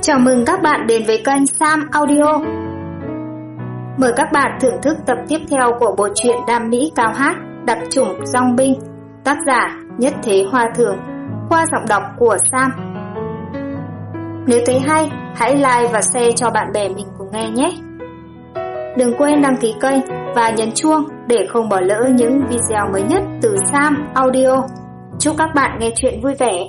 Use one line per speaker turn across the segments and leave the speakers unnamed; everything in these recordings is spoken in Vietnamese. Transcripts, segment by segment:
Chào mừng các bạn đến với kênh Sam Audio. Mời các bạn thưởng thức tập tiếp theo của bộ truyện Đam Mỹ Cao Hát, đặc chủng dòng binh, tác giả Nhất Thế Hoa Thường, qua giọng đọc của Sam. Nếu thấy hay, hãy like và share cho bạn bè mình cùng nghe nhé. Đừng quên đăng ký kênh và nhấn chuông để không bỏ lỡ những video mới nhất từ Sam Audio. Chúc các bạn nghe chuyện vui vẻ.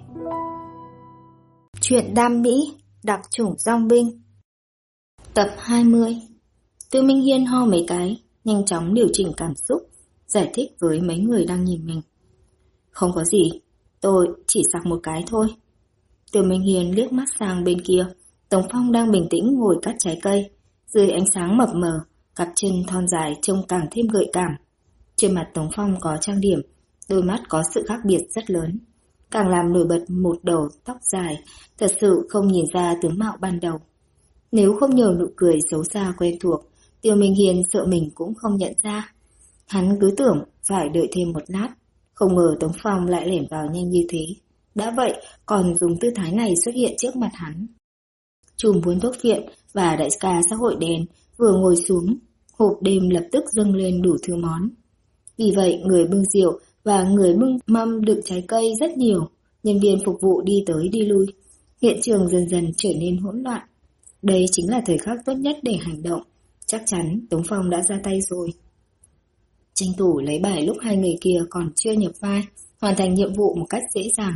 Chuyện Đam Mỹ, đặc chủng dòng binh, tập 20. Tư Minh Hiên ho mấy cái, nhanh chóng điều chỉnh cảm xúc, giải thích với mấy người đang nhìn mình. Không có gì, tôi chỉ sặc một cái thôi. Tư Minh Hiên liếc mắt sang bên kia, Tống Phong đang bình tĩnh ngồi cắt trái cây, dưới ánh sáng mập mờ, cặp chân thon dài trông càng thêm gợi cảm. Trên mặt Tống Phong có trang điểm, đôi mắt có sự khác biệt rất lớn, càng làm nổi bật một đầu tóc dài, thật sự không nhìn ra tướng mạo ban đầu. Nếu không nhờ nụ cười xấu xa quen thuộc, Tiêu Minh Hiên sợ mình cũng không nhận ra. Hắn cứ tưởng phải đợi thêm một lát, không ngờ Tống Phong lại lẻn vào nhanh như thế. Đã vậy, còn dùng tư thái này xuất hiện trước mặt hắn. Chùm buôn thuốc viện và đại ca xã hội đen vừa ngồi xuống, hộp đêm lập tức dâng lên đủ thứ món. Vì vậy, người bưng rượu và người bưng mâm đựng trái cây rất nhiều, nhân viên phục vụ đi tới đi lui. Hiện trường dần dần trở nên hỗn loạn. Đây chính là thời khắc tốt nhất để hành động. Chắc chắn Tống Phong đã ra tay rồi. Tranh thủ lấy bài lúc hai người kia còn chưa nhập vai, hoàn thành nhiệm vụ một cách dễ dàng.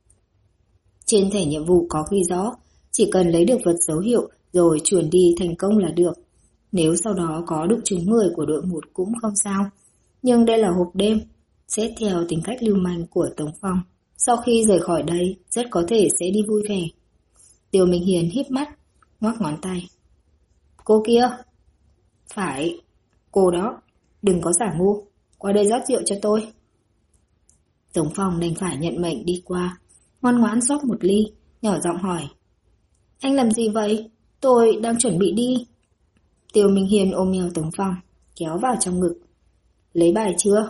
Trên thẻ nhiệm vụ có ghi rõ, chỉ cần lấy được vật dấu hiệu rồi chuyển đi thành công là được. Nếu sau đó có đụng trúng người của đội 1 cũng không sao. Nhưng đây là hộp đêm, xét theo tính cách lưu manh của Tống Phong, sau khi rời khỏi đây rất có thể sẽ đi vui vẻ. Tiêu Minh Hiền híp mắt, ngoắc ngón tay. Cô kia. Phải, cô đó, đừng có giả ngu, qua đây rót rượu cho tôi. Tống Phong đành phải nhận mệnh đi qua, ngoan ngoãn rót một ly, nhỏ giọng hỏi. Anh làm gì vậy? Tôi đang chuẩn bị đi. Tiêu Minh Hiền ôm eo Tống Phong, kéo vào trong ngực. Lấy bài chưa?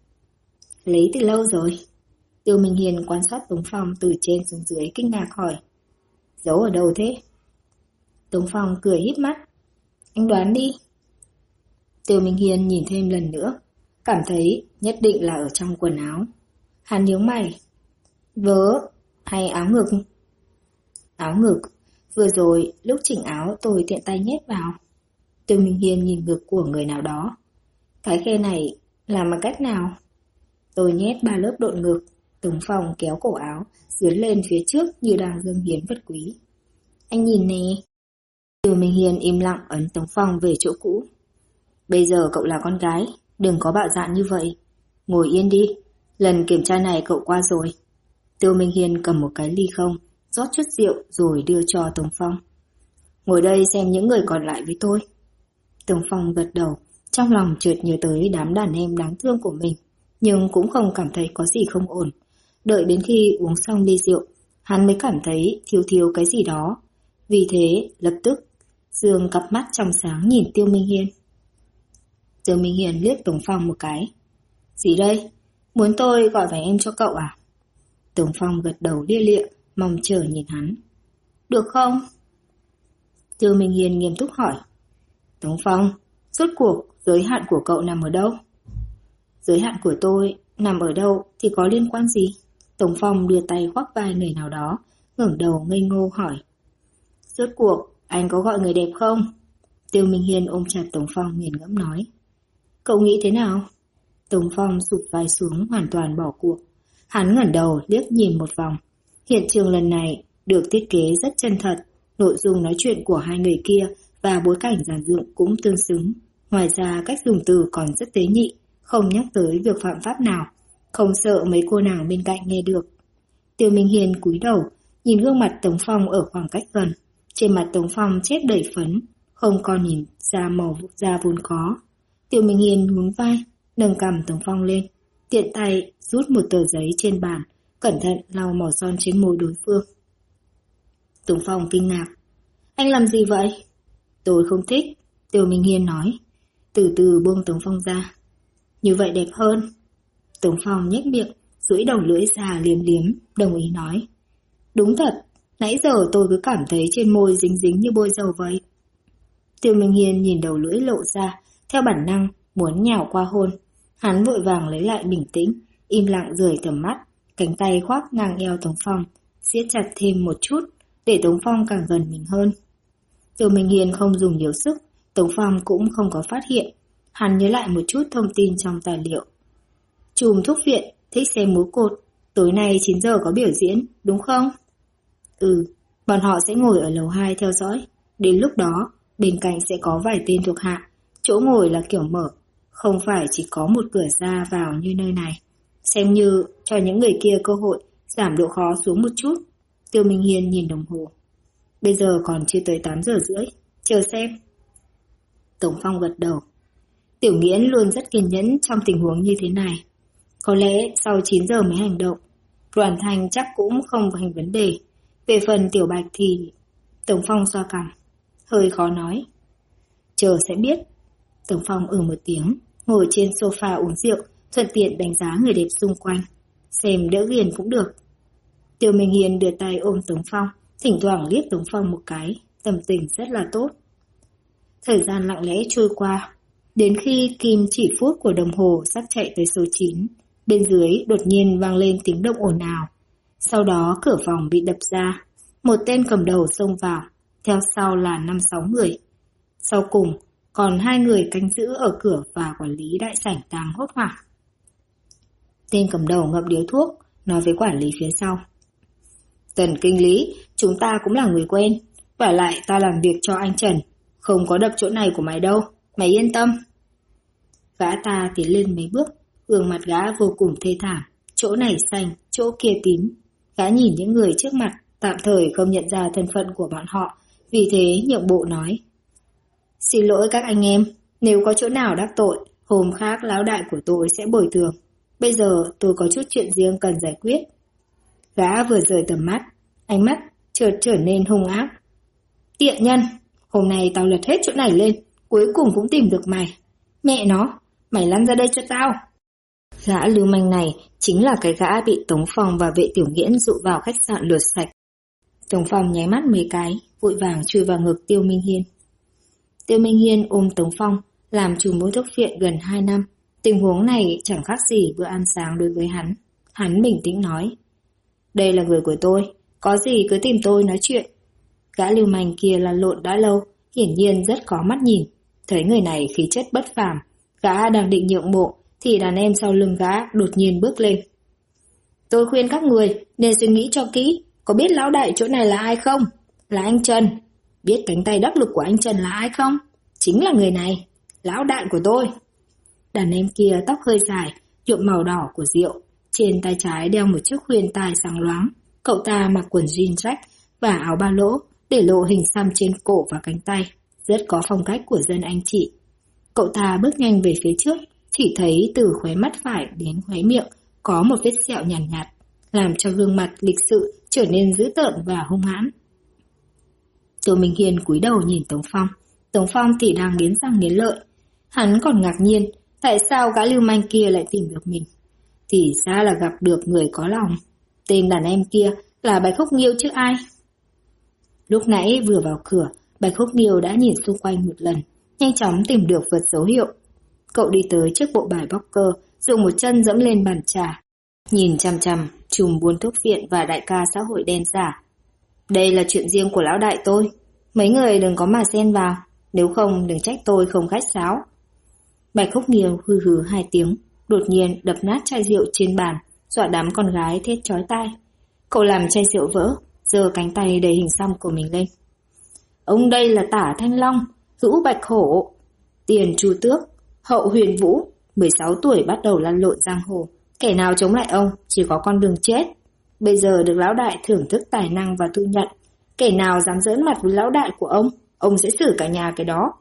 Lấy từ lâu rồi. Tiêu Minh Hiền quan sát Tống Phong từ trên xuống dưới kinh ngạc hỏi. Giấu ở đâu thế? Tống Phong cười híp mắt. Anh đoán đi. Tiêu Minh Hiền nhìn thêm lần nữa, cảm thấy nhất định là ở trong quần áo. Hắn nhướng mày. Vớ hay áo ngực? Áo ngực. Vừa rồi lúc chỉnh áo tôi tiện tay nhét vào. Tiêu Minh Hiền nhìn ngực của người nào đó. Cái khe này làm bằng cách nào? Tôi nhét 3 lớp độn ngực. Tống Phong kéo cổ áo dướn lên phía trước như đang dâng hiến vật quý. Anh nhìn nè. Tiêu Minh Hiền im lặng ấn Tống Phong về chỗ cũ. Bây giờ cậu là con gái, đừng có bạo dạn như vậy. Ngồi yên đi, lần kiểm tra này cậu qua rồi. Tiêu Minh Hiền cầm một cái ly không, rót chút rượu rồi đưa cho Tống Phong. Ngồi đây xem những người còn lại với tôi. Tống Phong gật đầu, trong lòng chợt nhớ tới đám đàn em đáng thương của mình, nhưng cũng không cảm thấy có gì không ổn. Đợi đến khi uống xong ly rượu, hắn mới cảm thấy thiếu cái gì đó. Vì thế, lập tức, dương cặp mắt trong sáng nhìn Tiêu Minh Hiên. Tiêu Minh Hiên liếc Tống Phong một cái. Gì đây? Muốn tôi gọi vài em cho cậu à? Tống Phong gật đầu lia lịa, mong chờ nhìn hắn. Được không? Tiêu Minh Hiên nghiêm túc hỏi. Tống Phong, rốt cuộc giới hạn của cậu nằm ở đâu? Giới hạn của tôi nằm ở đâu thì có liên quan gì? Tống Phong đưa tay khoác vai người nào đó, ngẩng đầu ngây ngô hỏi. Rốt cuộc, anh có gọi người đẹp không? Tiêu Minh Hiên ôm chặt Tống Phong nghiền ngẫm nói. Cậu nghĩ thế nào? Tống Phong sụp vai xuống hoàn toàn bỏ cuộc. Hắn ngẩng đầu liếc nhìn một vòng. Hiện trường lần này được thiết kế rất chân thật, nội dung nói chuyện của hai người kia và bối cảnh dàn dựng cũng tương xứng. Ngoài ra cách dùng từ còn rất tế nhị, không nhắc tới việc phạm pháp nào, không sợ mấy cô nàng bên cạnh nghe được. Tiêu Minh Hiên cúi đầu, nhìn gương mặt Tống Phong ở khoảng cách gần. Trên mặt Tống Phong chét đầy phấn, không còn nhìn ra màu da vốn có. Tiêu Minh Hiên nhún vai, nâng cằm Tống Phong lên, tiện tay rút một tờ giấy trên bàn, cẩn thận lau màu son trên môi đối phương. Tống Phong kinh ngạc. Anh làm gì vậy? Tôi không thích, Tiêu Minh Hiên nói, từ từ buông Tống Phong ra. Như vậy đẹp hơn. Tống Phong nhếch miệng, duỗi đầu lưỡi ra liếm liếm, đồng ý nói. Đúng thật, Nãy giờ tôi cứ cảm thấy trên môi dính dính như bôi dầu vậy. Tiêu Minh Hiên nhìn đầu lưỡi lộ ra, theo bản năng muốn nhào qua hôn. Hắn vội vàng lấy lại bình tĩnh, im lặng rời tầm mắt, cánh tay khoác ngang eo Tống Phong, siết chặt thêm một chút, để Tống Phong càng gần mình hơn. Tiêu Minh Hiên không dùng nhiều sức, Tống Phong cũng không có phát hiện. Hắn nhớ lại một chút thông tin trong tài liệu. Trùm thuốc viện, thích xem múa cột, tối nay 9 giờ có biểu diễn, đúng không? Ừ, bọn họ sẽ ngồi ở lầu 2 theo dõi. Đến lúc đó, bên cạnh sẽ có vài tên thuộc hạ, chỗ ngồi là kiểu mở, không phải chỉ có một cửa ra vào như nơi này. Xem như cho những người kia cơ hội giảm độ khó xuống một chút. Tiêu Minh Hiên nhìn đồng hồ. Bây giờ còn chưa tới 8 giờ rưỡi, chờ xem. Tống Phong gật đầu. Tiểu Nghiễn luôn rất kiên nhẫn trong tình huống như thế này. Có lẽ sau 9 giờ mới hành động. Đoàn Thành chắc cũng không thành vấn đề. Về phần Tiểu Bạch thì... Tống Phong xoa cằm, hơi khó nói. Chờ sẽ biết. Tống Phong một tiếng, ngồi trên sofa uống rượu, thuận tiện đánh giá người đẹp xung quanh. Xem đỡ ghiền cũng được. Tiêu Minh Hiên đưa tay ôm Tống Phong, thỉnh thoảng liếc Tống Phong một cái, tâm tình rất là tốt. Thời gian lặng lẽ trôi qua, đến khi kim chỉ phút của đồng hồ sắp chạy tới số 9, bên dưới đột nhiên vang lên tiếng động ồn ào. Sau đó cửa phòng bị đập ra, một tên cầm đầu xông vào, theo sau là 5-6 người. Sau cùng, còn 2 người canh giữ ở cửa và quản lý đại sảnh đang hốt hoảng. Tên cầm đầu ngậm điếu thuốc, nói với quản lý phía sau. Tần kinh lý, chúng ta cũng là người quen, vả lại ta làm việc cho anh Trần, không có đập chỗ này của mày đâu, mày yên tâm. Gã ta tiến lên mấy bước, gương mặt gã vô cùng thê thảm, chỗ này xanh, chỗ kia tím. Gã nhìn những người trước mặt, tạm thời không nhận ra thân phận của bọn họ, vì thế nhượng bộ nói. Xin lỗi các anh em, nếu có chỗ nào đắc tội, hôm khác lão đại của tôi sẽ bồi thường. Bây giờ tôi có chút chuyện riêng cần giải quyết. Gã vừa rời tầm mắt, ánh mắt chợt trở nên hung ác. Tiện nhân, hôm nay tao lật hết chỗ này lên, cuối cùng cũng tìm được mày. Mẹ nó, mày lăn ra đây cho tao. Gã lưu manh này chính là cái gã bị Tống Phong và vệ tiểu nghiễn dụ vào khách sạn lượt sạch. Tống Phong nháy mắt mấy cái, vội vàng chui vào ngực Tiêu Minh Hiên. Tiêu Minh Hiên ôm Tống Phong, làm chủ mua thuốc viện gần 2 năm. Tình huống này chẳng khác gì bữa ăn sáng đối với hắn. Hắn bình tĩnh nói. Đây là người của tôi, có gì cứ tìm tôi nói chuyện. Gã lưu manh kia lăn lộn đã lâu, hiển nhiên rất có mắt nhìn. Thấy người này khí chất bất phàm, gã đang định nhượng bộ, thì đàn em sau lưng gã đột nhiên bước lên. Tôi khuyên các người nên suy nghĩ cho kỹ, có biết lão đại chỗ này là ai không? Là anh Trần. Biết cánh tay đắc lực của anh Trần là ai không? Chính là người này, lão đại của tôi. Đàn em kia tóc hơi dài, nhuộm màu đỏ của rượu, trên tay trái đeo một chiếc khuyên tai sáng loáng. Cậu ta mặc quần jean rách và áo ba lỗ, để lộ hình xăm trên cổ và cánh tay, rất có phong cách của dân anh chị. Cậu ta bước nhanh về phía trước, chỉ thấy từ khóe mắt phải đến khóe miệng có một vết sẹo nhàn nhạt, làm cho gương mặt lịch sự trở nên dữ tợn và hung hãn. Tiêu Minh Hiên cúi đầu nhìn Tống Phong. Tống Phong thì đang nghiến răng nghiến lợi. Hắn còn ngạc nhiên tại sao gã lưu manh kia lại tìm được mình. Thì ra là gặp được người có lòng. Tên đàn em kia là Bạch Khúc Nghiêu chứ ai. Lúc nãy vừa vào cửa, Bạch Khúc Nghiêu đã nhìn xung quanh một lần, nhanh chóng tìm được vật dấu hiệu. Cậu đi tới trước bộ bài poker, dùng một chân dẫm lên bàn trà, nhìn chằm chằm trùm buôn thuốc viện và đại ca xã hội đen giả. Đây là chuyện riêng của lão đại tôi, mấy người đừng có mà xen vào, nếu không đừng trách tôi không khách sáo. Bạch Khúc Nghiêu hừ hừ 2 tiếng, đột nhiên đập nát chai rượu trên bàn, dọa đám con gái thét chói tai. Cậu làm chai rượu vỡ, giơ cánh tay đầy hình xăm của mình lên. Ông đây là Tả Thanh Long, hữu Bạch Hổ, tiền Chu Tước, hậu Huyền Vũ, 16 tuổi bắt đầu lăn lộn giang hồ. Kẻ nào chống lại ông chỉ có con đường chết. Bây giờ được lão đại thưởng thức tài năng và thu nhận. Kẻ nào dám giỡn mặt với lão đại của ông sẽ xử cả nhà cái đó.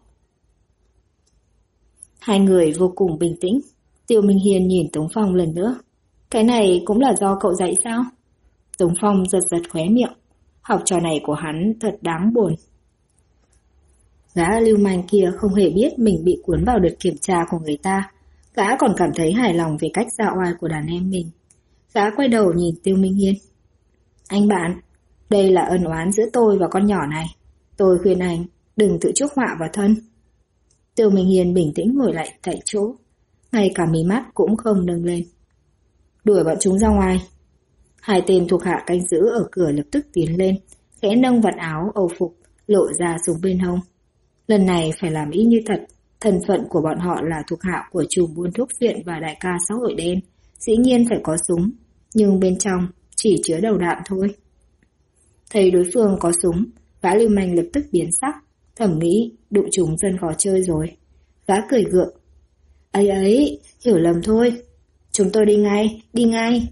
2 người vô cùng bình tĩnh. Tiêu Minh Hiên nhìn Tống Phong lần nữa. Cái này cũng là do cậu dạy sao? Tống Phong giật giật khóe miệng. Học trò này của hắn thật đáng buồn. Gã lưu manh kia không hề biết mình bị cuốn vào đợt kiểm tra của người ta. Gã còn cảm thấy hài lòng về cách ra oai của đàn em mình. Gã quay đầu nhìn Tiêu Minh Hiên. Anh bạn, Đây là ân oán giữa tôi và con nhỏ này. Tôi khuyên anh đừng tự chuốc họa vào thân. Tiêu Minh Hiên bình tĩnh ngồi lại tại chỗ, ngay cả mí mắt cũng không nâng lên. Đuổi bọn chúng ra ngoài. Hai tên thuộc hạ canh giữ ở cửa lập tức tiến lên, khẽ nâng vạt áo âu phục, lộ ra súng bên hông. Lần này phải làm y như thật, thân phận của bọn họ là thuộc hạ của trùm buôn thuốc viện và đại ca xã hội đen, dĩ nhiên phải có súng, nhưng bên trong chỉ chứa đầu đạn thôi. Thấy đối phương có súng, gã lưu manh lập tức biến sắc, thầm nghĩ đụng chúng dân khó chơi rồi. Gã cười gượng. Ấy ấy, hiểu lầm thôi. Chúng tôi đi ngay, đi ngay.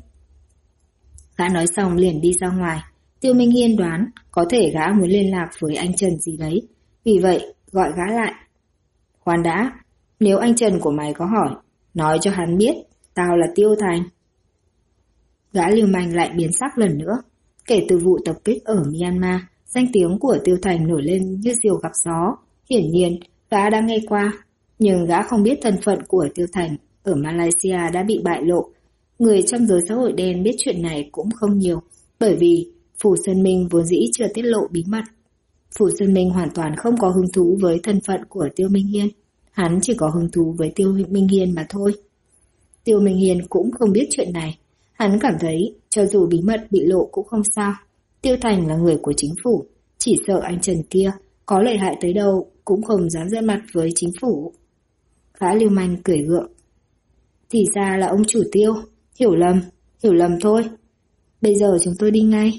Gã nói xong liền đi ra ngoài. Tiêu Minh Hiên đoán có thể gã muốn liên lạc với anh Trần gì đấy, vì vậy gọi gã lại. Khoan đã, nếu anh Trần của mày có hỏi, nói cho hắn biết tao là Tiêu Thành. Gã lưu manh lại biến sắc lần nữa. Kể từ vụ tập kích ở Myanmar, danh tiếng của Tiêu Thành nổi lên như diều gặp gió. Hiển nhiên, gã đã nghe qua, nhưng gã không biết thân phận của Tiêu Thành ở Malaysia đã bị bại lộ. Người trong giới xã hội đen biết chuyện này cũng không nhiều, bởi vì Phủ Sơn Minh vốn dĩ chưa tiết lộ bí mật. Phủ Sơn Minh hoàn toàn không có hứng thú với thân phận của Tiêu Minh Hiên, hắn chỉ có hứng thú với Tiêu Minh Hiên mà thôi. Tiêu Minh Hiên cũng không biết chuyện này, hắn cảm thấy cho dù bí mật bị lộ cũng không sao. Tiêu Thành là người của chính phủ, chỉ sợ anh Trần kia có lợi hại tới đâu cũng không dám ra mặt với chính phủ. Gã lưu manh cười gượng. Thì ra là ông chủ Tiêu, hiểu lầm thôi. Bây giờ chúng tôi đi ngay.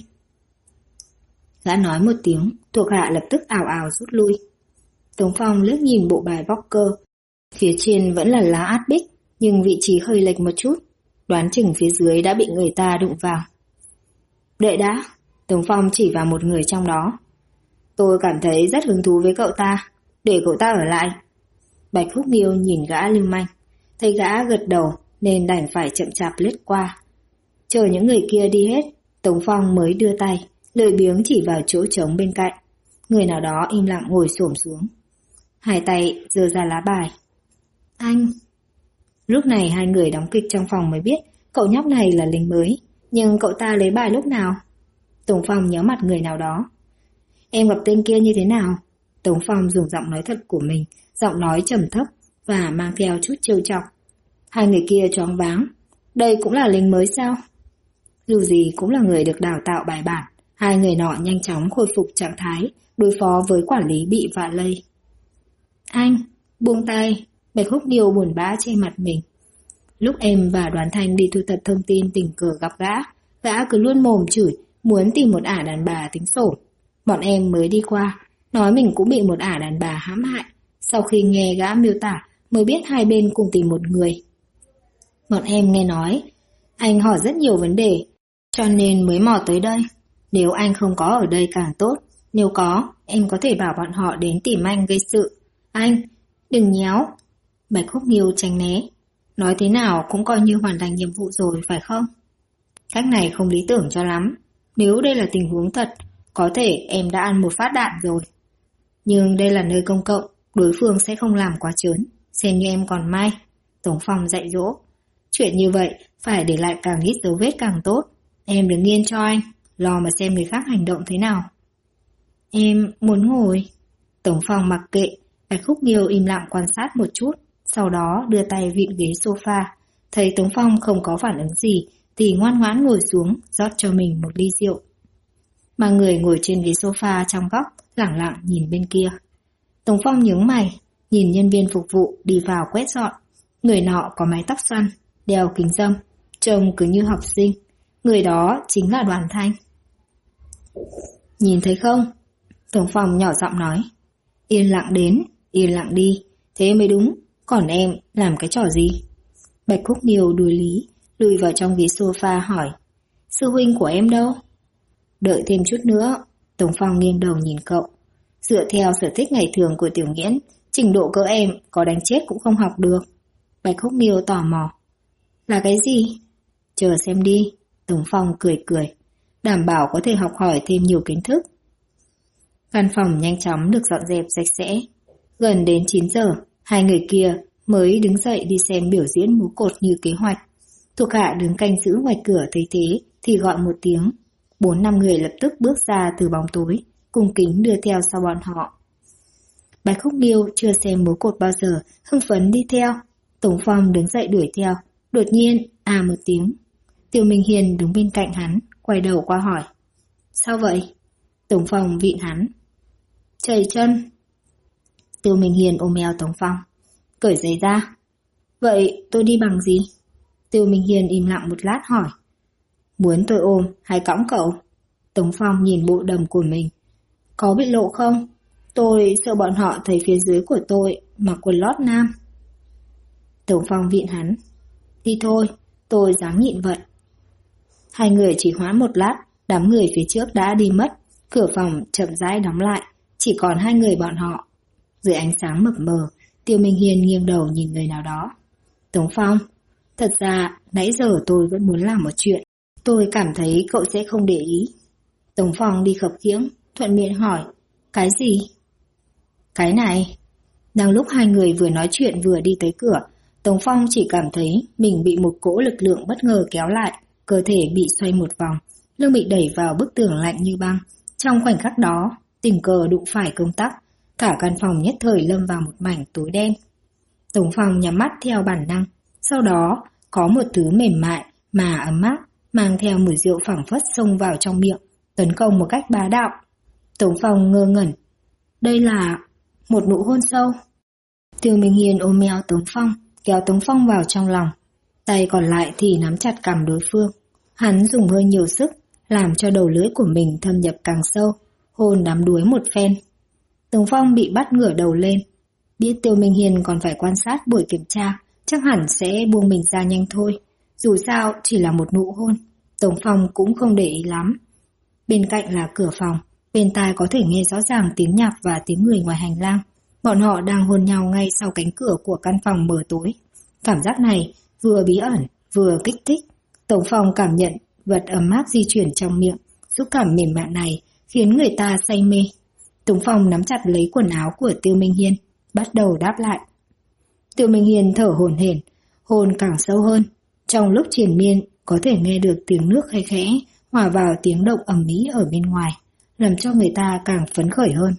Gã nói một tiếng, thuộc hạ lập tức ào ào rút lui. Tống Phong liếc nhìn bộ bài poker. Phía trên vẫn là lá át bích, nhưng vị trí hơi lệch một chút. Đoán chừng phía dưới đã bị người ta đụng vào. Đợi đã, Tống Phong chỉ vào một người trong đó. Tôi cảm thấy rất hứng thú với cậu ta, để cậu ta ở lại. Bạch Húc Nghiêu nhìn gã lưu manh, thấy gã gật đầu nên đành phải chậm chạp lướt qua. Chờ những người kia đi hết, Tống Phong mới đưa tay, lười biếng chỉ vào chỗ trống bên cạnh. Người nào đó im lặng ngồi xổm xuống. Hai tay giơ ra lá bài. Anh... Lúc này hai người đóng kịch trong phòng mới biết cậu nhóc này là lính mới, nhưng cậu ta lấy bài lúc nào? Tống Phong nhớ mặt người nào đó. Em gặp tên kia như thế nào? Tống Phong dùng giọng nói thật của mình, giọng nói trầm thấp và mang theo chút trêu chọc. Hai người kia choáng váng. Đây cũng là lính mới sao? Dù gì cũng là người được đào tạo bài bản. Hai người nọ nhanh chóng khôi phục trạng thái, đối phó với quản lý bị vạ lây. Anh, buông tay. Bạch Húc Nghiêu buồn bã trên mặt mình. Lúc em và Đoàn Thanh đi thu thập thông tin tình cờ gặp gã cứ luôn mồm chửi, muốn tìm một ả đàn bà tính sổ. Bọn em mới đi qua, nói mình cũng bị một ả đàn bà hãm hại. Sau khi nghe gã miêu tả, mới biết hai bên cùng tìm một người. Bọn em nghe nói, anh hỏi rất nhiều vấn đề, cho nên mới mò tới đây. Nếu anh không có ở đây càng tốt, nếu có, em có thể bảo bọn họ đến tìm anh gây sự. Anh, đừng nhéo. Bạch Húc Nghiêu tránh né. Nói thế nào cũng coi như hoàn thành nhiệm vụ rồi, phải không? Cách này không lý tưởng cho lắm. Nếu đây là tình huống thật, có thể em đã ăn một phát đạn rồi. Nhưng đây là nơi công cộng, đối phương sẽ không làm quá trớn. Xem như em còn may. Tống Phong dạy dỗ. Chuyện như vậy, phải để lại càng ít dấu vết càng tốt. Em đừng nghiêng cho anh, lo mà xem người khác hành động thế nào. Em muốn ngồi. Tống Phong mặc kệ, Bạch Húc Nghiêu im lặng quan sát một chút, sau đó đưa tay vịn ghế sofa. Thấy Tống Phong không có phản ứng gì, thì ngoan ngoãn ngồi xuống, rót cho mình một ly rượu. Mà người ngồi trên ghế sofa trong góc, lẳng lặng nhìn bên kia. Tống Phong nhướng mày, nhìn nhân viên phục vụ đi vào quét dọn. Người nọ có mái tóc xoăn, đeo kính râm, trông cứ như học sinh. Người đó chính là Đoàn Thanh. Nhìn thấy không? Tống Phong nhỏ giọng nói. Yên lặng đến, yên lặng đi, thế mới đúng, còn em làm cái trò gì? Bạch Húc Nghiêu đuổi lý, lùi vào trong ghế sofa hỏi. Sư huynh của em đâu? Đợi thêm chút nữa. Tống Phong nghiêng đầu nhìn cậu. Dựa theo sở thích ngày thường của Tiểu Nghiễn, trình độ cỡ em có đánh chết cũng không học được. Bạch Húc Nghiêu tò mò. Là cái gì? Chờ xem đi. Tống Phong cười cười, đảm bảo có thể học hỏi thêm nhiều kiến thức. Căn phòng nhanh chóng được dọn dẹp sạch sẽ. Gần đến 9 giờ, hai người kia mới đứng dậy đi xem biểu diễn múa cột như kế hoạch. Thuộc hạ đứng canh giữ ngoài cửa thấy thế thì gọi một tiếng. 4-5 người lập tức bước ra từ bóng tối, cung kính đưa theo sau bọn họ. Bạch Khúc Nghiêu chưa xem múa cột bao giờ, hưng phấn đi theo. Tống Phong đứng dậy đuổi theo, đột nhiên một tiếng. Tiêu Minh Hiên đứng bên cạnh hắn, quay đầu qua hỏi. Sao vậy? Tống Phong vịn hắn. Chảy chân. Tiêu Minh Hiên ôm eo Tống Phong. Cởi giày ra. Vậy tôi đi bằng gì? Tiêu Minh Hiên im lặng một lát hỏi. Muốn tôi ôm hay cõng cậu? Tống Phong nhìn bộ đầm của mình. Có bị lộ không? Tôi sợ bọn họ thấy phía dưới của tôi mặc quần lót nam. Tống Phong vịn hắn. Đi thôi, tôi dám nhịn vậy. Hai người chỉ hoãn một lát, đám người phía trước đã đi mất. Cửa phòng chậm rãi đóng lại, chỉ còn hai người bọn họ. Dưới ánh sáng mập mờ, Tiêu Minh Hiên nghiêng đầu nhìn người nào đó. Tống Phong, thật ra nãy giờ tôi vẫn muốn làm một chuyện. Tôi cảm thấy cậu sẽ không để ý. Tống Phong đi khập khiễng, thuận miệng hỏi. Cái gì? Cái này. Đang lúc hai người vừa nói chuyện vừa đi tới cửa, Tống Phong chỉ cảm thấy mình bị một cỗ lực lượng bất ngờ kéo lại, cơ thể bị xoay một vòng, lưng bị đẩy vào bức tường lạnh như băng. Trong khoảnh khắc đó, tình cờ đụng phải công tắc, cả căn phòng nhất thời lâm vào một mảnh tối đen. Tống Phong nhắm mắt theo bản năng, sau đó có một thứ mềm mại mà ấm áp, mang theo mùi rượu phảng phất xông vào trong miệng, tấn công một cách bá đạo. Tống Phong ngơ ngẩn. Đây là một nụ hôn sâu. Tiêu Minh Hiên ôm eo Tống Phong, kéo Tống Phong vào trong lòng. Tay còn lại thì nắm chặt cằm đối phương. Hắn dùng hơi nhiều sức, làm cho đầu lưỡi của mình thâm nhập càng sâu, hôn đắm đuối một phen. Tống Phong bị bắt ngửa đầu lên. Biết Tiêu Minh Hiên còn phải quan sát buổi kiểm tra, chắc hẳn sẽ buông mình ra nhanh thôi. Dù sao chỉ là một nụ hôn, Tống Phong cũng không để ý lắm. Bên cạnh là cửa phòng, bên tai có thể nghe rõ ràng tiếng nhạc và tiếng người ngoài hành lang. Bọn họ đang hôn nhau ngay sau cánh cửa của căn phòng mờ tối. Cảm giác này vừa bí ẩn, vừa kích thích. Tống Phong cảm nhận vật ấm áp di chuyển trong miệng, xúc cảm mềm mại này khiến người ta say mê. Tống Phong nắm chặt lấy quần áo của Tiêu Minh Hiên, bắt đầu đáp lại. Tiêu Minh Hiên thở hổn hển, hôn càng sâu hơn. Trong lúc triền miên có thể nghe được tiếng nước khe khẽ hòa vào tiếng động ầm ĩ ở bên ngoài, làm cho người ta càng phấn khởi hơn.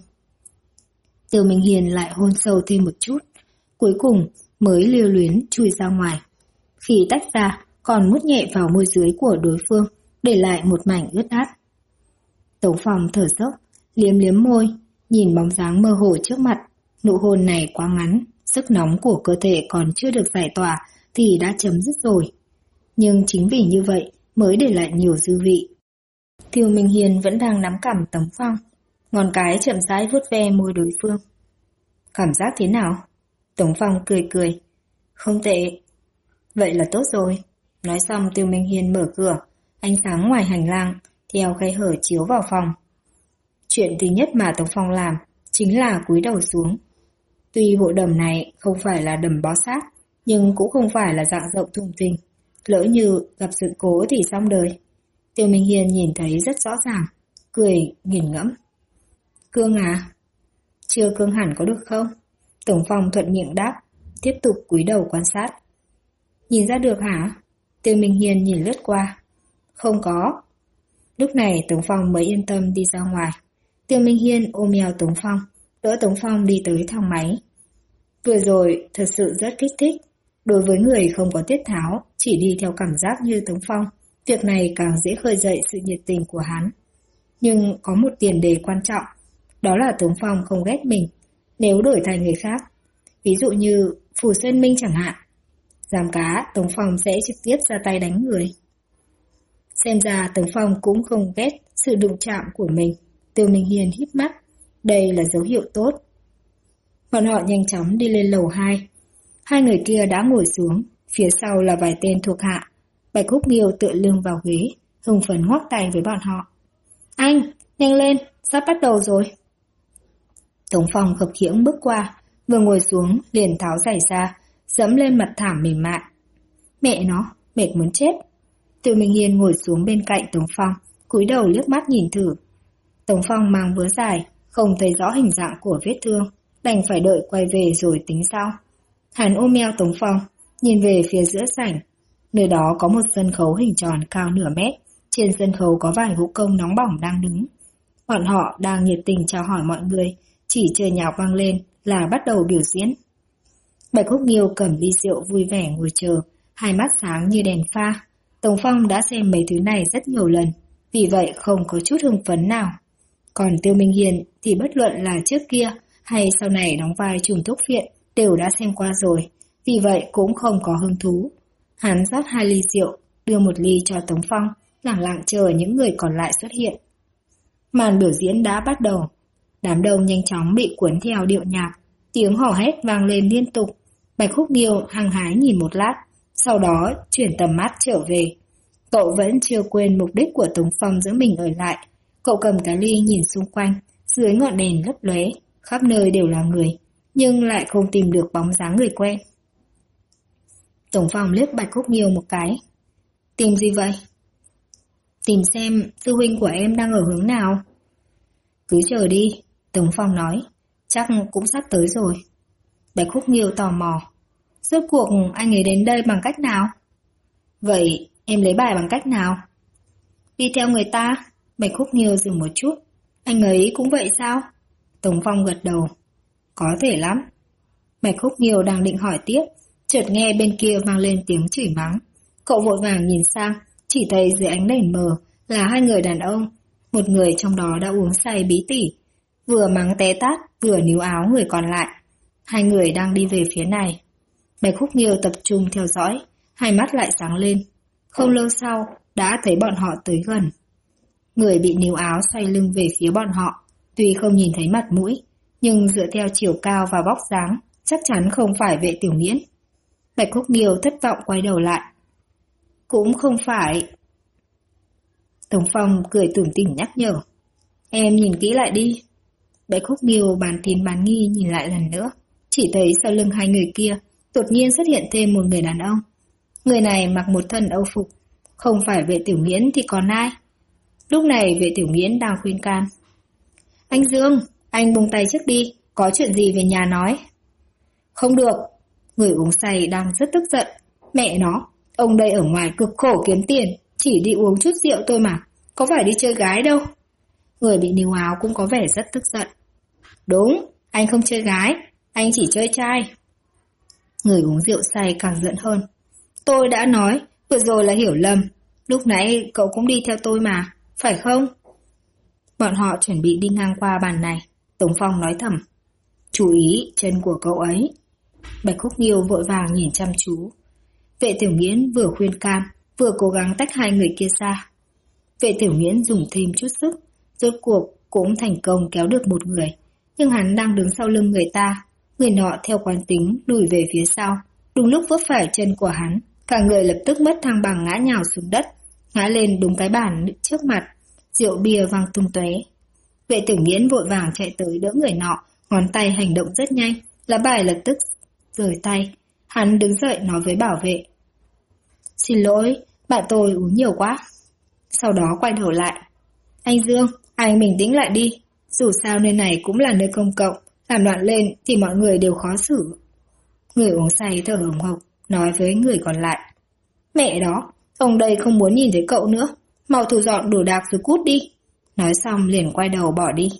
Tiêu Minh Hiên lại hôn sâu thêm một chút, cuối cùng mới lưu luyến chui ra ngoài. Khi tách ra, còn mút nhẹ vào môi dưới của đối phương, để lại một mảnh ướt át. Tống Phong thở dốc, liếm liếm môi, nhìn bóng dáng mơ hồ trước mặt. Nụ hôn này quá ngắn, sức nóng của cơ thể còn chưa được giải tỏa thì đã chấm dứt rồi. Nhưng chính vì như vậy mới để lại nhiều dư vị. Tiêu Minh Hiên vẫn đang nắm cằm Tống Phong, ngón cái chậm rãi vuốt ve môi đối phương. Cảm giác thế nào? Tống Phong cười cười. Không tệ. Vậy là tốt rồi. Nói xong Tiêu Minh Hiên mở cửa, ánh sáng ngoài hành lang theo khe hở chiếu vào phòng. Chuyện thứ nhất mà Tống Phong làm chính là cúi đầu xuống. Tuy bộ đầm này không phải là đầm bó sát, nhưng cũng không phải là dạng rộng thùng thình. Lỡ như gặp sự cố thì xong đời. Tiêu Minh Hiên nhìn thấy rất rõ ràng, cười nghiền ngẫm. Cương à? Chưa cương hẳn có được không? Tống Phong thuận miệng đáp, tiếp tục cúi đầu quan sát. Nhìn ra được hả? Tiêu Minh Hiên nhìn lướt qua. Không có. Lúc này Tống Phong mới yên tâm đi ra ngoài. Tiêu Minh Hiên ôm eo Tống Phong, đỡ Tống Phong đi tới thang máy. Vừa rồi thật sự rất kích thích. Đối với người không có tiết tháo, chỉ đi theo cảm giác như Tống Phong, việc này càng dễ khơi dậy sự nhiệt tình của hắn. Nhưng có một tiền đề quan trọng, đó là Tống Phong không ghét mình. Nếu đổi thành người khác, ví dụ như Phù Sơn Minh chẳng hạn, giám cá Tống Phong sẽ trực tiếp ra tay đánh người. Xem ra Tống Phong cũng không ghét sự đụng chạm của mình. Tiêu Minh Hiên híp mắt, đây là dấu hiệu tốt. Bọn họ nhanh chóng đi lên lầu 2. Hai người kia đã ngồi xuống, phía sau là vài tên thuộc hạ. Bạch Khúc Nghiêu tựa lưng vào ghế, hưng phấn ngoắc tay với bọn họ. Anh, nhanh lên, sắp bắt đầu rồi. Tống Phong khập khiễng bước qua, vừa ngồi xuống liền tháo giày ra, dẫm lên mặt thảm mềm mại. Mẹ nó, mệt muốn chết. Tiêu Minh Hiên ngồi xuống bên cạnh Tống Phong, cúi đầu liếc mắt nhìn thử. Tống Phong mang vớ dài, không thấy rõ hình dạng của vết thương, đành phải đợi quay về rồi tính sau. Hắn ôm eo Tống Phong, nhìn về phía giữa sảnh. Nơi đó có một sân khấu hình tròn cao nửa mét, Trên sân khấu có vài vũ công nóng bỏng đang đứng. Bọn họ đang nhiệt tình chào hỏi mọi người, chỉ chờ nhạc vang lên là bắt đầu biểu diễn. Bạch Húc Nghiêu cầm ly rượu vui vẻ ngồi chờ, hai mắt sáng như đèn pha. Tống Phong đã xem mấy thứ này rất nhiều lần, vì vậy không có chút hưng phấn nào. Còn Tiêu Minh Hiền thì bất luận là trước kia hay sau này đóng vai trùm thuốc phiện đều đã xem qua rồi, vì vậy cũng không có hứng thú. Hắn rót 2 ly rượu, đưa 1 ly cho Tống Phong, lẳng lặng chờ những người còn lại xuất hiện. Màn biểu diễn đã bắt đầu. Đám đông nhanh chóng bị cuốn theo điệu nhạc, tiếng hò hét vang lên liên tục. Bạch Húc Nghiêu hăng hái nhìn một lát, sau đó chuyển tầm mắt trở về. Cậu vẫn chưa quên mục đích của Tống Phong giữ mình ở lại. Cậu cầm cái ly nhìn xung quanh, dưới ngọn đèn lấp lóe, khắp nơi đều là người, nhưng lại không tìm được bóng dáng người quen. Tống Phong liếc Bạch Húc Nghiêu một cái. Tìm gì vậy? Tìm xem sư huynh của em đang ở hướng nào. Cứ chờ đi, Tống Phong nói, chắc cũng sắp tới rồi. Bạch Húc Nghiêu tò mò. Rốt cuộc anh ấy đến đây bằng cách nào? Vậy em lấy bài bằng cách nào? Đi theo người ta. Bạch Húc Nghiêu dừng một chút. Anh ấy cũng vậy sao? Tống Phong gật đầu. Có thể lắm. Bạch Húc Nghiêu đang định hỏi tiếp, chợt nghe bên kia vang lên tiếng chửi mắng. Cậu vội vàng nhìn sang, chỉ thấy dưới ánh đèn mờ là 2 người đàn ông. Một người trong đó đã uống say bí tỉ, vừa mắng té tát vừa níu áo người còn lại. 2 người đang đi về phía này. Bạch Húc Nghiêu tập trung theo dõi, hai mắt lại sáng lên. Không lâu sau đã thấy bọn họ tới gần. Người bị níu áo xoay lưng về phía bọn họ, tuy không nhìn thấy mặt mũi, nhưng dựa theo chiều cao và vóc dáng, chắc chắn không phải Vệ Tiểu Nghiễn. Bạch Húc Nghiêu thất vọng quay đầu lại. Cũng không phải. Tống Phong cười tủm tỉm nhắc nhở. Em nhìn kỹ lại đi. Bạch Húc Nghiêu bán tín bán nghi nhìn lại lần nữa, chỉ thấy sau lưng 2 người kia đột nhiên xuất hiện thêm một người đàn ông. Người này mặc một thân âu phục, không phải Vệ Tiểu Nghiễn thì còn ai? Lúc này Vệ Tiểu Nghiễn đang khuyên can. Anh Dương, anh buông tay trước đi, có chuyện gì về nhà nói. Không được, người uống say đang rất tức giận. Mẹ nó, ông đây ở ngoài cực khổ kiếm tiền, chỉ đi uống chút rượu thôi mà, có phải đi chơi gái đâu. Người bị níu áo cũng có vẻ rất tức giận. Đúng, anh không chơi gái, anh chỉ chơi trai. Người uống rượu say càng giận hơn. Tôi đã nói, vừa rồi là hiểu lầm, lúc nãy cậu cũng đi theo tôi mà, phải không? Bọn họ chuẩn bị đi ngang qua bàn này, Tống Phong nói thầm. Chú ý chân của cậu ấy. Bạch Húc Nghiêu vội vàng nhìn chăm chú. Vệ Tiểu Nghiễn vừa khuyên can, vừa cố gắng tách 2 người kia ra. Vệ Tiểu Nghiễn dùng thêm chút sức, rốt cuộc cũng thành công kéo được một người, nhưng hắn đang đứng sau lưng người ta. Người nọ theo quán tính lùi về phía sau, đúng lúc vấp phải chân của hắn, cả người lập tức mất thăng bằng ngã nhào xuống đất, ngã lên đúng cái bàn trước mặt, rượu bia văng tung tóe. Vệ Tiểu Nghiễn vội vàng chạy tới đỡ người nọ, ngón tay hành động rất nhanh, lá bài lập tức rời tay. Hắn đứng dậy nói với bảo vệ. Xin lỗi, bạn tôi uống nhiều quá. Sau đó quay đầu lại. Anh Dương, anh bình tĩnh lại đi, dù sao nơi này cũng là nơi công cộng, làm loạn lên thì mọi người đều khó xử. Người uống say thở hổn hộc nói với người còn lại. Mẹ đó, ông đây không muốn nhìn thấy cậu nữa, mau thu dọn đồ đạc rồi cút đi. Nói xong liền quay đầu bỏ đi.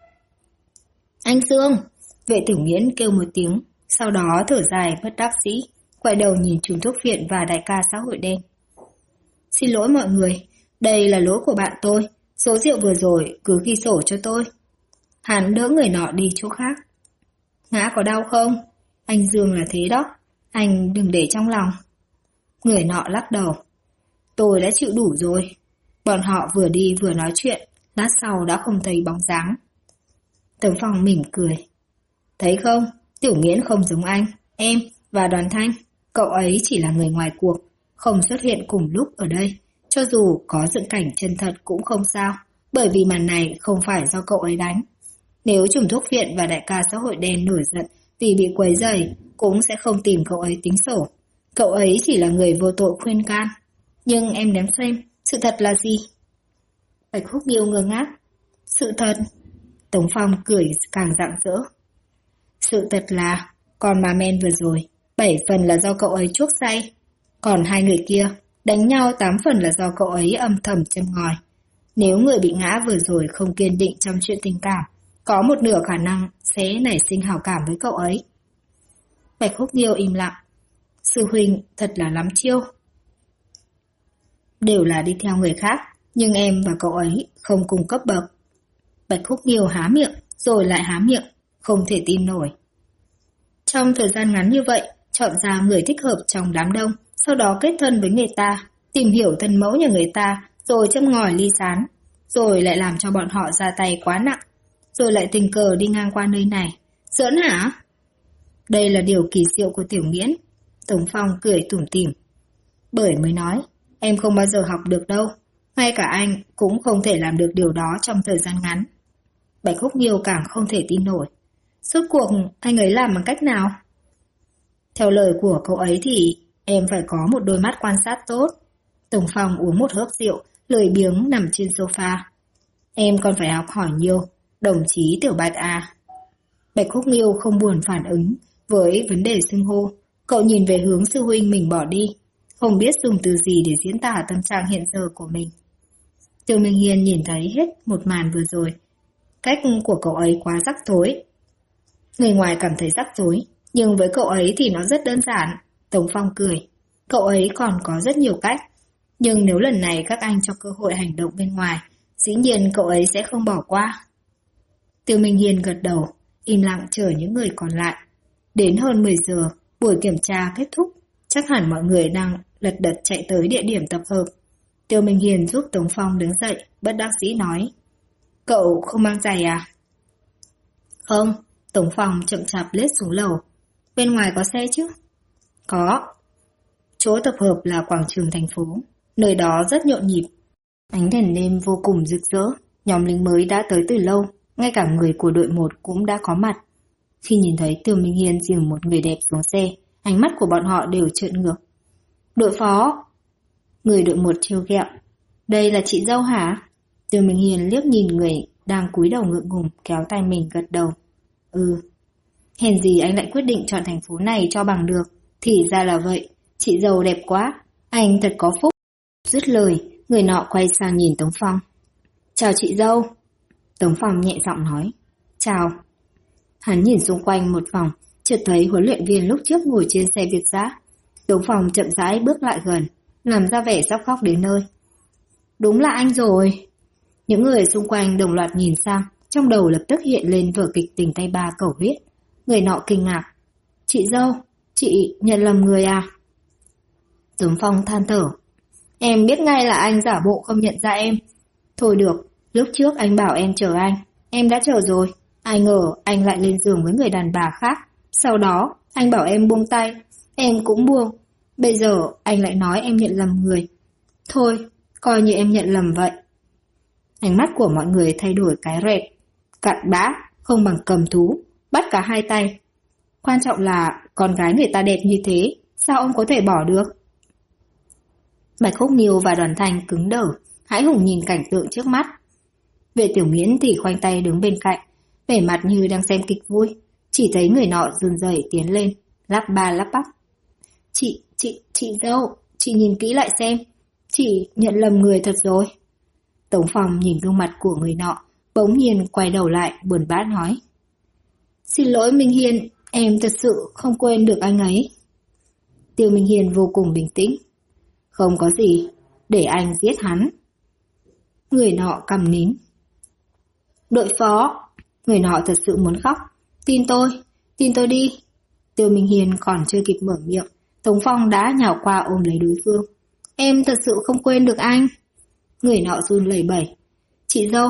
Anh Dương, Vệ Tiểu Nghiễn kêu một tiếng, sau đó thở dài bất đắc dĩ, quay đầu nhìn trùm thuốc phiện và đại ca xã hội đen. Xin lỗi mọi người, đây là lỗi của bạn tôi, số rượu vừa rồi cứ ghi sổ cho tôi. Hắn đỡ người nọ đi chỗ khác. Ngã có đau không? Anh Dương là thế đó, anh đừng để trong lòng. Người nọ lắc đầu. Tôi đã chịu đủ rồi. Bọn họ vừa đi vừa nói chuyện, lát sau đã không thấy bóng dáng. Tống Phong mỉm cười. Thấy không, Tiểu Nghiễn không giống anh, em và Đoàn Thanh. Cậu ấy chỉ là người ngoài cuộc, không xuất hiện cùng lúc ở đây. Cho dù có dựng cảnh chân thật cũng không sao, bởi vì màn này không phải do cậu ấy đánh. Nếu trùm thuốc phiện và đại ca xã hội đen nổi giận vì bị quấy rầy, cũng sẽ không tìm cậu ấy tính sổ. Cậu ấy chỉ là người vô tội khuyên can. Nhưng em đếm xem, sự thật là gì? Bạch Húc Nghiêu ngơ ngác. Sự thật? Tống Phong cười càng rạng rỡ. Sự thật là, con ma men vừa rồi, 7 phần là do cậu ấy chuốc say. Còn 2 người kia, Đánh nhau 8 phần là do cậu ấy âm thầm châm ngòi. Nếu người bị ngã vừa rồi không kiên định trong chuyện tình cảm, có một nửa khả năng sẽ nảy sinh hảo cảm với cậu ấy. Bạch Húc Nghiêu im lặng. Sư huynh thật là lắm chiêu. Đều là đi theo người khác, nhưng em và cậu ấy không cùng cấp bậc. Bạch Húc Nghiêu há miệng, rồi lại há miệng, không thể tin nổi. Trong thời gian ngắn như vậy, chọn ra người thích hợp trong đám đông, sau đó kết thân với người ta, tìm hiểu thân mẫu nhà người ta, rồi châm ngòi ly gián, rồi lại làm cho bọn họ ra tay quá nặng, rồi lại tình cờ đi ngang qua nơi này. Giỡn hả? Đây là điều kỳ diệu của Tiểu Nghiễn. Tống Phong cười tủm tỉm. Bởi mới nói, em không bao giờ học được đâu. Ngay cả anh cũng không thể làm được điều đó trong thời gian ngắn. Bạch Húc Nghiêu càng không thể tin nổi. Rốt cuộc anh ấy làm bằng cách nào? Theo lời của cậu ấy thì em phải có một đôi mắt quan sát tốt. Tống Phong uống một hớp rượu, lười biếng nằm trên sofa. Em còn phải học hỏi nhiều, đồng chí Tiểu Bạch à. Bạch Húc Nghiêu không buồn phản ứng với vấn đề xưng hô. Cậu nhìn về hướng sư huynh mình bỏ đi, không biết dùng từ gì để diễn tả tâm trạng hiện giờ của mình. Tiêu Minh Hiên nhìn thấy hết một màn vừa rồi. Cách của cậu ấy quá rắc rối. Người ngoài cảm thấy rắc rối, nhưng với cậu ấy thì nó rất đơn giản. Tống Phong cười. Cậu ấy còn có rất nhiều cách. Nhưng nếu lần này các anh cho cơ hội hành động bên ngoài, dĩ nhiên cậu ấy sẽ không bỏ qua. Tiêu Minh Hiên gật đầu, im lặng chờ những người còn lại. Đến hơn 10 giờ, buổi kiểm tra kết thúc. Chắc hẳn mọi người đang lật đật chạy tới địa điểm tập hợp. Tiêu Minh Hiên giúp Tống Phong đứng dậy, bất đắc dĩ nói. Cậu không mang giày à? Không, Tống Phong chậm chạp lết xuống lầu. Bên ngoài có xe chứ? Có. Chỗ tập hợp là quảng trường thành phố. Nơi đó rất nhộn nhịp. Ánh đèn đêm vô cùng rực rỡ. Nhóm lính mới đã tới từ lâu. Ngay cả người của đội 1 cũng đã có mặt. Khi nhìn thấy Tiêu Minh Hiên dìu một người đẹp xuống xe, ánh mắt của bọn họ đều trợn ngược. Đội phó! Người đội 1 trêu ghẹo. Đây là chị dâu hả? Tiêu Minh Hiên liếc nhìn người đang cúi đầu ngượng ngùng, kéo tay mình gật đầu. Ừ. Hèn gì anh lại quyết định chọn thành phố này cho bằng được. Thì ra là vậy. Chị dâu đẹp quá. Anh thật có phúc. Dứt lời, người nọ quay sang nhìn Tống Phong. Chào chị dâu. Tống Phong nhẹ giọng nói. Chào. Hắn nhìn xung quanh một vòng, chợt thấy huấn luyện viên lúc trước ngồi trên xe Việt giã. Tống Phong chậm rãi bước lại gần, làm ra vẻ sắp khóc đến nơi. Đúng là anh rồi. Những người xung quanh đồng loạt nhìn sang, trong đầu lập tức hiện lên vở kịch Tình Tay Ba Cầu Huyết. Người nọ kinh ngạc. Chị dâu, chị nhận lầm người à? Tống Phong than thở. Em biết ngay là anh giả bộ không nhận ra em. Thôi được, lúc trước anh bảo em chờ anh. Em đã chờ rồi. Ai ngờ anh lại lên giường với người đàn bà khác. Sau đó, anh bảo em buông tay. Em cũng buông. Bây giờ anh lại nói em nhận lầm người. Thôi, coi như em nhận lầm vậy. Ánh mắt của mọi người thay đổi cái rẹt. Cặn bã, không bằng cầm thú. Bắt cả hai tay. Quan trọng là con gái người ta đẹp như thế. Sao ông có thể bỏ được? Bạch Húc Nghiêu và Đoàn Thanh cứng đờ, hãi hùng nhìn cảnh tượng trước mắt. Vệ Tiểu Nghiễn thì khoanh tay đứng bên cạnh, vẻ mặt như đang xem kịch vui. Chỉ thấy người nọ run rẩy tiến lên, lắp ba lắp bắp. Chị dâu, chị nhìn kỹ lại xem. Chị nhận lầm người thật rồi. Tống Phong nhìn gương mặt của người nọ, bỗng nhiên quay đầu lại buồn bã nói. Xin lỗi Minh Hiên, em thật sự không quên được anh ấy. Tiêu Minh Hiên vô cùng bình tĩnh. Không có gì, để anh giết hắn. Người nọ câm nín. Đội phó, người nọ thật sự muốn khóc. Tin tôi đi. Tiêu Minh Hiên còn chưa kịp mở miệng, Tống Phong đã nhào qua ôm lấy đối phương. Em thật sự không quên được anh. Người nọ run lẩy bẩy. Chị dâu,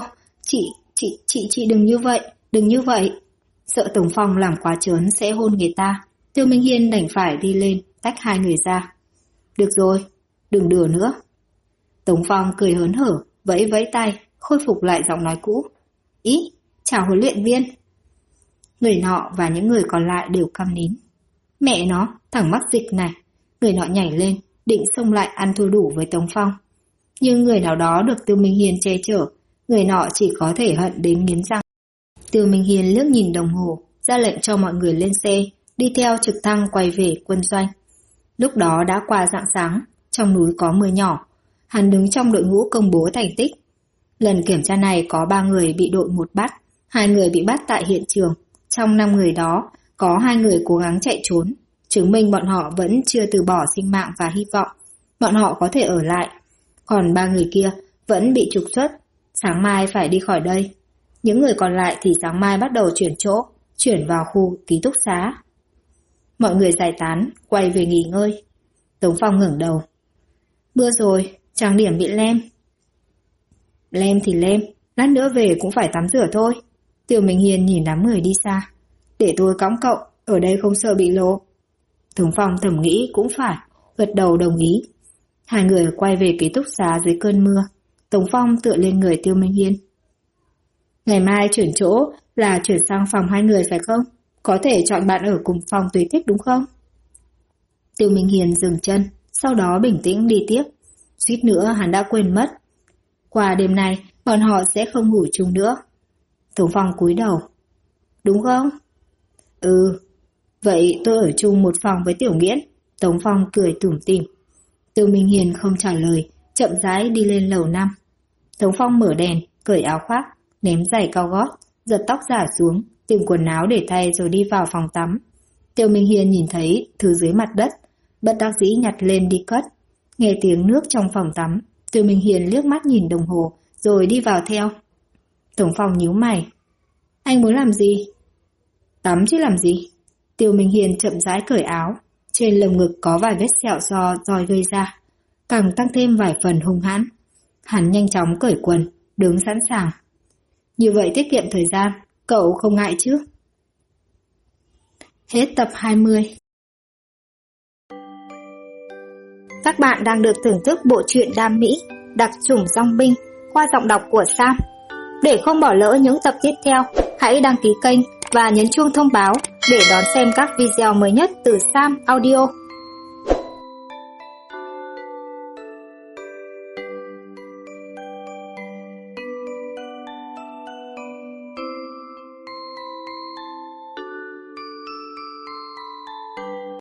chị đừng như vậy. Sợ Tống Phong làm quá trớn sẽ hôn người ta. Tiêu Minh Hiên đành phải đi lên, tách hai người ra. Được rồi, đừng đùa nữa. Tống Phong cười hớn hở, vẫy vẫy tay, khôi phục lại giọng nói cũ. Ý, chào huấn luyện viên. Người nọ và những người còn lại đều câm nín. Mẹ nó, thằng mắc dịch này. Người nọ nhảy lên, định xông lại ăn thua đủ với Tống Phong. Nhưng người nào đó được Tiêu Minh Hiên che chở, người nọ chỉ có thể hận đến nghiến răng. Tiêu Minh Hiên liếc nhìn đồng hồ, ra lệnh cho mọi người lên xe, đi theo trực thăng quay về quân doanh. Lúc đó đã qua rạng sáng, trong núi có mưa nhỏ. Hắn đứng trong đội ngũ công bố thành tích. Lần kiểm tra này có 3 người bị đội 1 bắt, 2 người bị bắt tại hiện trường. Trong 5 người đó, có 2 người cố gắng chạy trốn, chứng minh bọn họ vẫn chưa từ bỏ sinh mạng và hy vọng bọn họ có thể ở lại. Còn 3 người kia vẫn bị trục xuất, sáng mai phải đi khỏi đây. Những người còn lại thì sáng mai bắt đầu chuyển chỗ, chuyển vào khu ký túc xá. Mọi người giải tán, quay về nghỉ ngơi. Tống Phong ngẩng đầu. Mưa rồi, trang điểm bị lem. Lem thì lem, lát nữa về cũng phải tắm rửa thôi. Tiêu Minh Hiên nhìn đám người đi xa. Để tôi cõng cậu, ở đây không sợ bị lộ. Tống Phong thầm nghĩ cũng phải, gật đầu đồng ý. Hai người quay về ký túc xá dưới cơn mưa. Tống Phong tựa lên người Tiêu Minh Hiên. Ngày mai chuyển chỗ là chuyển sang phòng 2 người phải không? Có thể chọn bạn ở cùng phòng tùy thích đúng không? Tiêu Minh Hiên dừng chân, sau đó bình tĩnh đi tiếp. Suýt nữa hắn đã quên mất. Qua đêm nay, bọn họ sẽ không ngủ chung nữa. Tống Phong cúi đầu. Đúng không? Ừ. Vậy tôi ở chung một phòng với Tiểu Nghiễn. Tống Phong cười tủm tỉm. Tiêu Minh Hiên không trả lời, chậm rãi đi lên lầu 5. Tống Phong mở đèn, cởi áo khoác, ném giày cao gót, giật tóc giả xuống, tìm quần áo để thay rồi đi vào phòng tắm. Tiêu Minh Hiên nhìn thấy thứ dưới mặt đất, bất đắc dĩ nhặt lên đi cất. Nghe tiếng nước trong phòng tắm, Tiêu Minh Hiên liếc mắt nhìn đồng hồ, rồi đi vào theo. Tống Phong nhíu mày. Anh muốn làm gì? Tắm chứ làm gì? Tiêu Minh Hiên chậm rãi cởi áo. Trên lồng ngực có vài vết sẹo do roi gây ra, càng tăng thêm vài phần hung hãn. Hắn nhanh chóng cởi quần, đứng sẵn sàng. Như vậy tiết kiệm thời gian, cậu không ngại chứ? Hết tập 20. Các bạn đang được thưởng thức bộ truyện đam mỹ Đặc chủng dong binh qua giọng đọc của Sam. Để không bỏ lỡ những tập tiếp theo, hãy đăng ký kênh và nhấn chuông thông báo để đón xem các video mới nhất từ Sam Audio.